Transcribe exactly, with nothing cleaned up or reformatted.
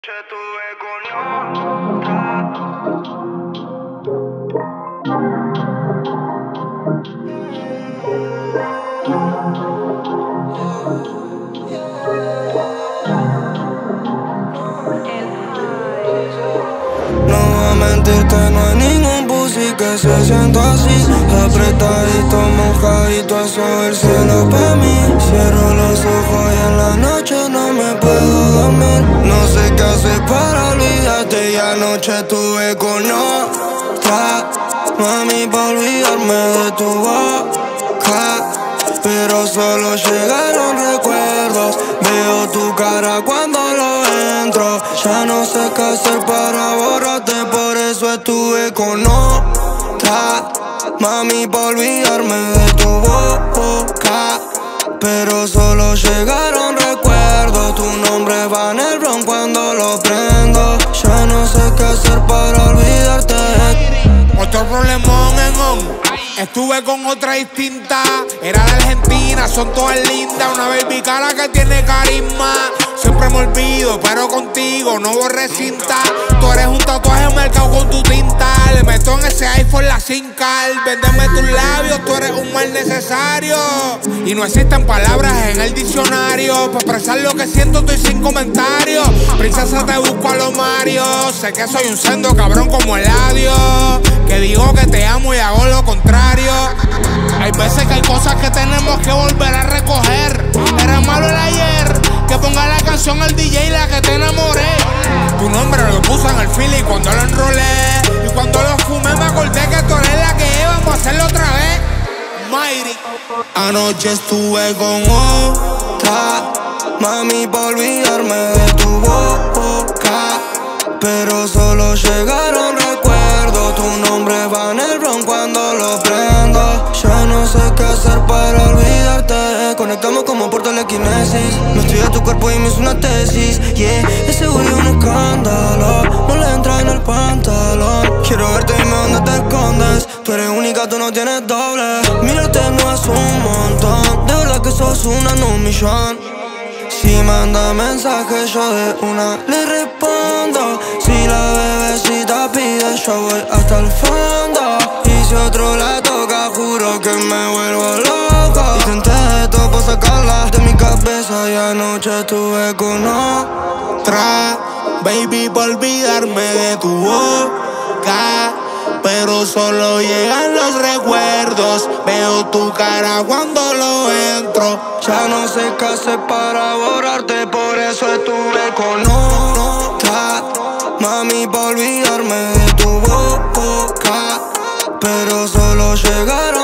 Estuve con no voy a mentirte, no hay ningún pussy que se sienta así. Apretadito, mojadito, a eso el cielo pa' mí. Cierro los ojos y en la noche no me puedo dormir. No sé qué hacer para olvidarte y anoche estuve con otra. Mami, pa' olvidarme de tu boca, pero solo llegaron recuerdos. Veo tu cara cuando lo entro. Ya no sé qué hacer para borrarte, por eso estuve con otra. Mami, pa' olvidarme de tu boca, pero solo llegaron recuerdos. Tu nombre va en el bron cuando lo prendo. Ya no sé qué hacer para olvidarte. Otro problemón en on. Estuve con otra distinta. Era de Argentina, son todas lindas. Una baby cara que tiene carisma. Siempre me olvido, pero contigo no borré cinta. Tú eres un tatuaje marcado con tu tinta. Le meto en ese iPhone la SIM card. Véndeme tus labios, tú eres un mal necesario. Y no existen palabras en el diccionario. Para expresar lo que siento estoy sin comentarios. Princesa, te busco a los Mario. Sé que soy un sendo cabrón como Eladio, que digo que te amo y hago lo contrario. Hay veces que hay cosas que tenemos que volver a recoger. Era malo el ayer, que ponga la canción al D J la que te enamoré. Tu nombre lo puse en el fili y cuando lo enrolé, y cuando lo fumé me acordé que tú eres la que íbamos a hacerlo otra vez. Mayri. Anoche estuve con otra. Mami, pa' olvidarme de tu boca, pero solo llegaron recuerdos. Tu nombre va en el bron cuando lo prendo. Ya no sé qué hacer para olvidarte. Conectamos como por telequinesis. Me estudié tu cuerpo y me hizo una tesis. Yeah, ese güey es un escándalo. No le entra en el pantalón. Quiero verte, dime dónde te escondes. Tú eres única, tú no tienes doble. Mirarte no es un montón. De verdad que sos una en un millón. Si manda mensaje yo de una le respondo. Si la bebecita pide yo voy hasta el fondo. Y si otro la toca juro que me vuelvo loco. Intenté de todo para sacarla de mi cabeza y anoche estuve con otra. Baby, por olvidarme de tu boca, pero solo llegan los recuerdos. Veo tu cara cuando lo entro. Ya no sé qué hacer para borrarte, por eso estuve con otra. Mami, pa' olvidarme de tu boca, pero solo llegaron